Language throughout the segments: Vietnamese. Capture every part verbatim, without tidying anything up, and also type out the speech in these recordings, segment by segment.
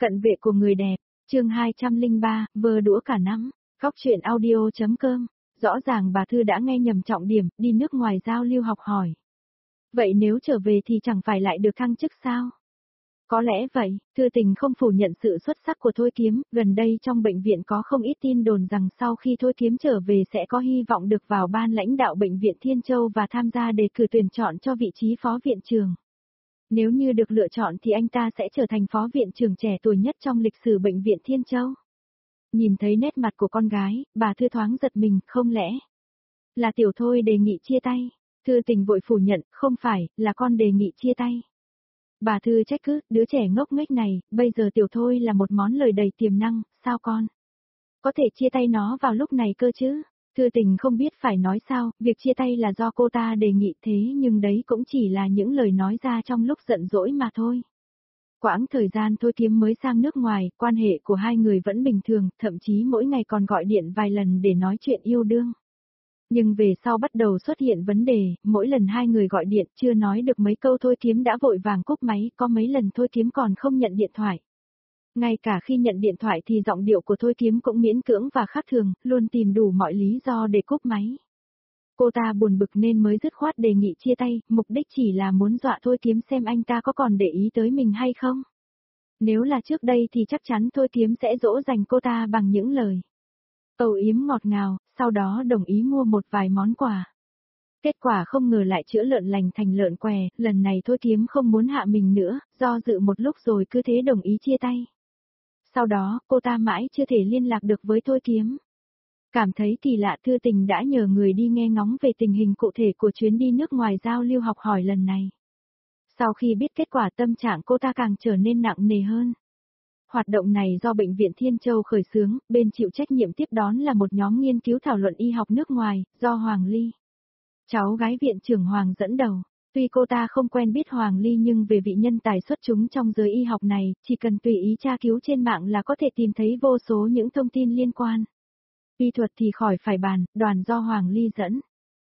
Cận vệ của người đẹp, chương hai trăm lẻ ba, vơ đũa cả nắm, góc truyện audio.com. Rõ ràng bà Thư đã nghe nhầm trọng điểm, đi nước ngoài giao lưu học hỏi. Vậy nếu trở về thì chẳng phải lại được thăng chức sao? Có lẽ vậy, Thư Tình không phủ nhận sự xuất sắc của Thôi Kiếm, gần đây trong bệnh viện có không ít tin đồn rằng sau khi Thôi Kiếm trở về sẽ có hy vọng được vào ban lãnh đạo bệnh viện Thiên Châu và tham gia đề cử tuyển chọn cho vị trí phó viện trưởng. Nếu như được lựa chọn thì anh ta sẽ trở thành phó viện trưởng trẻ tuổi nhất trong lịch sử bệnh viện Thiên Châu. Nhìn thấy nét mặt của con gái, bà Thư thoáng giật mình, không lẽ là Tiểu Thôi đề nghị chia tay? Thư Tình vội phủ nhận, không phải, là con đề nghị chia tay. Bà Thư trách cứ, đứa trẻ ngốc nghếch này, bây giờ Tiểu Thôi là một món lời đầy tiềm năng, sao con có thể chia tay nó vào lúc này cơ chứ? Thư Tình không biết phải nói sao, việc chia tay là do cô ta đề nghị thế nhưng đấy cũng chỉ là những lời nói ra trong lúc giận dỗi mà thôi. Quãng thời gian Thôi Kiếm mới sang nước ngoài, quan hệ của hai người vẫn bình thường, thậm chí mỗi ngày còn gọi điện vài lần để nói chuyện yêu đương. Nhưng về sau bắt đầu xuất hiện vấn đề, mỗi lần hai người gọi điện chưa nói được mấy câu Thôi Kiếm đã vội vàng cúp máy, có mấy lần Thôi Kiếm còn không nhận điện thoại. Ngay cả khi nhận điện thoại thì giọng điệu của Thôi Kiếm cũng miễn cưỡng và khác thường, luôn tìm đủ mọi lý do để cúp máy. Cô ta buồn bực nên mới dứt khoát đề nghị chia tay, mục đích chỉ là muốn dọa Thôi Kiếm xem anh ta có còn để ý tới mình hay không. Nếu là trước đây thì chắc chắn Thôi Kiếm sẽ dỗ dành cô ta bằng những lời âu yếm ngọt ngào, sau đó đồng ý mua một vài món quà. Kết quả không ngờ lại chữa lợn lành thành lợn què, lần này Thôi Kiếm không muốn hạ mình nữa, do dự một lúc rồi cứ thế đồng ý chia tay. Sau đó, cô ta mãi chưa thể liên lạc được với Thôi Kiếm. Cảm thấy kỳ lạ, Thư Tình đã nhờ người đi nghe ngóng về tình hình cụ thể của chuyến đi nước ngoài giao lưu học hỏi lần này. Sau khi biết kết quả, tâm trạng cô ta càng trở nên nặng nề hơn. Hoạt động này do Bệnh viện Thiên Châu khởi xướng, bên chịu trách nhiệm tiếp đón là một nhóm nghiên cứu thảo luận y học nước ngoài, do Hoàng Ly, cháu gái viện trưởng Hoàng dẫn đầu. Tuy cô ta không quen biết Hoàng Ly nhưng về vị nhân tài xuất chúng trong giới y học này, chỉ cần tùy ý tra cứu trên mạng là có thể tìm thấy vô số những thông tin liên quan. Y thuật thì khỏi phải bàn, đoàn do Hoàng Ly dẫn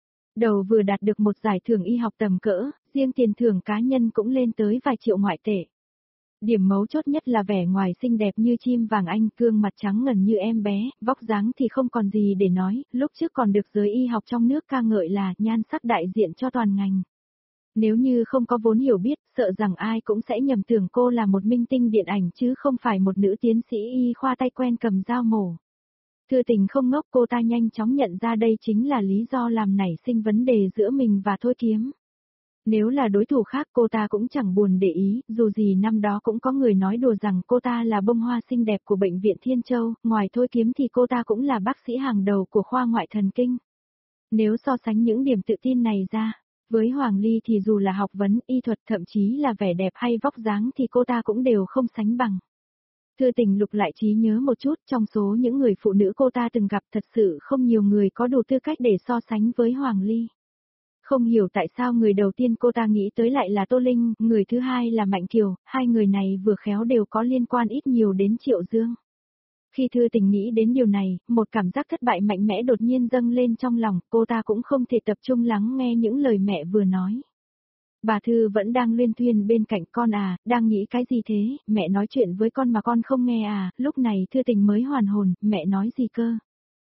đầu vừa đạt được một giải thưởng y học tầm cỡ, riêng tiền thưởng cá nhân cũng lên tới vài triệu ngoại tệ. Điểm mấu chốt nhất là vẻ ngoài xinh đẹp như chim vàng anh, gương mặt trắng ngần như em bé, vóc dáng thì không còn gì để nói, lúc trước còn được giới y học trong nước ca ngợi là nhan sắc đại diện cho toàn ngành. Nếu như không có vốn hiểu biết, sợ rằng ai cũng sẽ nhầm tưởng cô là một minh tinh điện ảnh chứ không phải một nữ tiến sĩ y khoa tay quen cầm dao mổ. Thư Tình không ngốc, cô ta nhanh chóng nhận ra đây chính là lý do làm nảy sinh vấn đề giữa mình và Thôi Kiếm. Nếu là đối thủ khác cô ta cũng chẳng buồn để ý, dù gì năm đó cũng có người nói đùa rằng cô ta là bông hoa xinh đẹp của Bệnh viện Thiên Châu, ngoài Thôi Kiếm thì cô ta cũng là bác sĩ hàng đầu của khoa ngoại thần kinh. Nếu so sánh những điểm tự tin này ra, với Hoàng Ly thì dù là học vấn, y thuật, thậm chí là vẻ đẹp hay vóc dáng thì cô ta cũng đều không sánh bằng. Thư Tình lục lại trí nhớ một chút, trong số những người phụ nữ cô ta từng gặp thật sự không nhiều người có đủ tư cách để so sánh với Hoàng Ly. Không hiểu tại sao người đầu tiên cô ta nghĩ tới lại là Tô Linh, người thứ hai là Mạnh Kiều, hai người này vừa khéo đều có liên quan ít nhiều đến Triệu Dương. Khi Thư Tình nghĩ đến điều này, một cảm giác thất bại mạnh mẽ đột nhiên dâng lên trong lòng, cô ta cũng không thể tập trung lắng nghe những lời mẹ vừa nói. Bà Thư vẫn đang luyên thuyên bên cạnh, con à, đang nghĩ cái gì thế, mẹ nói chuyện với con mà con không nghe à, lúc này Thư Tình mới hoàn hồn, mẹ nói gì cơ.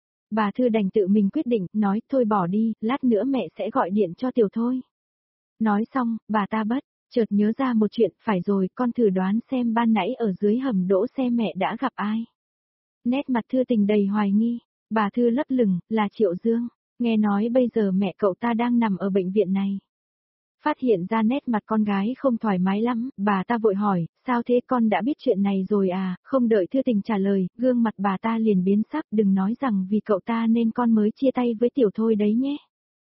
Bà Thư đành tự mình quyết định, nói thôi bỏ đi, lát nữa mẹ sẽ gọi điện cho Tiểu Thôi. Nói xong, bà ta bất chợt nhớ ra một chuyện, phải rồi, con thử đoán xem ban nãy ở dưới hầm đỗ xe mẹ đã gặp ai. Nét mặt Thư Tình đầy hoài nghi, bà Thư lấp lửng, là Triệu Dương, nghe nói bây giờ mẹ cậu ta đang nằm ở bệnh viện này. Phát hiện ra nét mặt con gái không thoải mái lắm, bà ta vội hỏi, sao thế, con đã biết chuyện này rồi à, không đợi Thư Tình trả lời, gương mặt bà ta liền biến sắc, đừng nói rằng vì cậu ta nên con mới chia tay với Tiểu Thôi đấy nhé.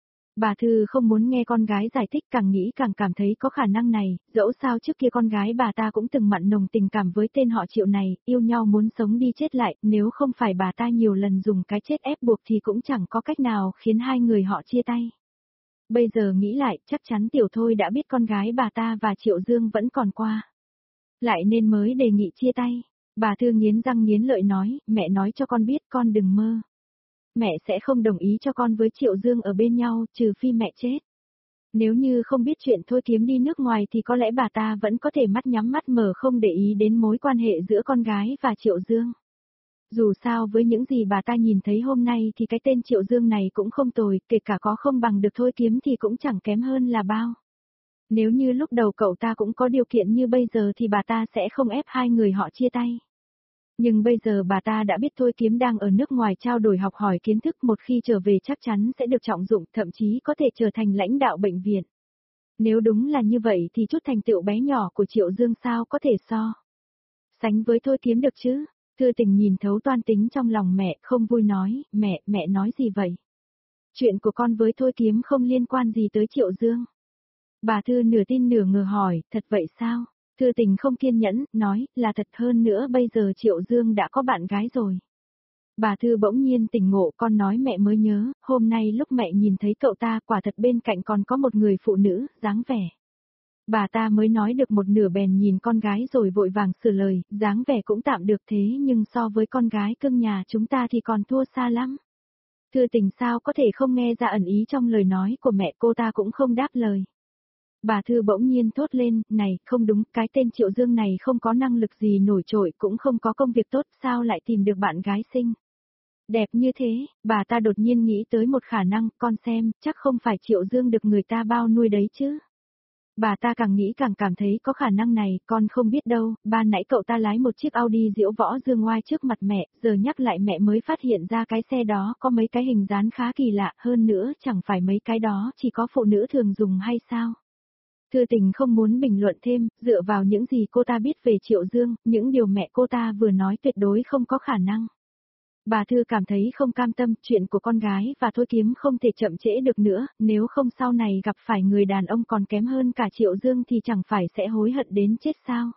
Bà Thư không muốn nghe con gái giải thích, càng nghĩ càng cảm thấy có khả năng này, dẫu sao trước kia con gái bà ta cũng từng mặn nồng tình cảm với tên họ Triệu này, yêu nhau muốn sống đi chết lại, nếu không phải bà ta nhiều lần dùng cái chết ép buộc thì cũng chẳng có cách nào khiến hai người họ chia tay. Bây giờ nghĩ lại, chắc chắn Tiểu Thôi đã biết con gái bà ta và Triệu Dương vẫn còn qua lại nên mới đề nghị chia tay. Bà Thư nghiến răng nghiến lợi nói, mẹ nói cho con biết, con đừng mơ. Mẹ sẽ không đồng ý cho con với Triệu Dương ở bên nhau, trừ phi mẹ chết. Nếu như không biết chuyện Thôi Kiếm đi nước ngoài thì có lẽ bà ta vẫn có thể mắt nhắm mắt mở không để ý đến mối quan hệ giữa con gái và Triệu Dương. Dù sao với những gì bà ta nhìn thấy hôm nay thì cái tên Triệu Dương này cũng không tồi, kể cả có không bằng được Thôi Kiếm thì cũng chẳng kém hơn là bao. Nếu như lúc đầu cậu ta cũng có điều kiện như bây giờ thì bà ta sẽ không ép hai người họ chia tay. Nhưng bây giờ bà ta đã biết Thôi Kiếm đang ở nước ngoài trao đổi học hỏi kiến thức, một khi trở về chắc chắn sẽ được trọng dụng, thậm chí có thể trở thành lãnh đạo bệnh viện. Nếu đúng là như vậy thì chút thành tựu bé nhỏ của Triệu Dương sao có thể so sánh với Thôi Kiếm được chứ? Thư Tình nhìn thấu toan tính trong lòng mẹ, không vui nói, mẹ, mẹ nói gì vậy? Chuyện của con với Thôi Kiếm không liên quan gì tới Triệu Dương. Bà Thư nửa tin nửa ngờ hỏi, thật vậy sao? Thư Tình không kiên nhẫn, nói, là thật, hơn nữa bây giờ Triệu Dương đã có bạn gái rồi. Bà Thư bỗng nhiên tỉnh ngộ, con nói mẹ mới nhớ, hôm nay lúc mẹ nhìn thấy cậu ta quả thật bên cạnh còn có một người phụ nữ, dáng vẻ. Bà ta mới nói được một nửa bèn nhìn con gái rồi vội vàng sửa lời, dáng vẻ cũng tạm được thế nhưng so với con gái cưng nhà chúng ta thì còn thua xa lắm. Thư Tình sao có thể không nghe ra ẩn ý trong lời nói của mẹ, cô ta cũng không đáp lời. Bà Thư bỗng nhiên thốt lên, này, không đúng, cái tên Triệu Dương này không có năng lực gì nổi trội, cũng không có công việc tốt, sao lại tìm được bạn gái xinh đẹp như thế? Bà ta đột nhiên nghĩ tới một khả năng, con xem, chắc không phải Triệu Dương được người ta bao nuôi đấy chứ. Bà ta càng nghĩ càng cảm thấy có khả năng này, con không biết đâu, ban nãy cậu ta lái một chiếc Audi diễu võ dương ngoai trước mặt mẹ, giờ nhắc lại mẹ mới phát hiện ra cái xe đó có mấy cái hình dáng khá kỳ lạ, hơn nữa chẳng phải mấy cái đó chỉ có phụ nữ thường dùng hay sao? Thư Tình không muốn bình luận thêm, dựa vào những gì cô ta biết về Triệu Dương, những điều mẹ cô ta vừa nói tuyệt đối không có khả năng. Bà Thư cảm thấy không cam tâm, chuyện của con gái và Thôi Kiếm không thể chậm trễ được nữa, nếu không sau này gặp phải người đàn ông còn kém hơn cả Triệu Dương thì chẳng phải sẽ hối hận đến chết sao.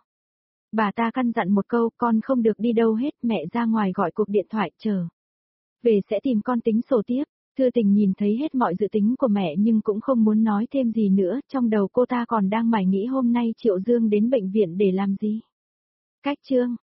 Bà ta căn dặn một câu, con không được đi đâu hết, mẹ ra ngoài gọi cuộc điện thoại chờ. Về sẽ tìm con tính sổ tiếp. Thư Tình nhìn thấy hết mọi dự tính của mẹ nhưng cũng không muốn nói thêm gì nữa, trong đầu cô ta còn đang mải nghĩ hôm nay Triệu Dương đến bệnh viện để làm gì. Cách chương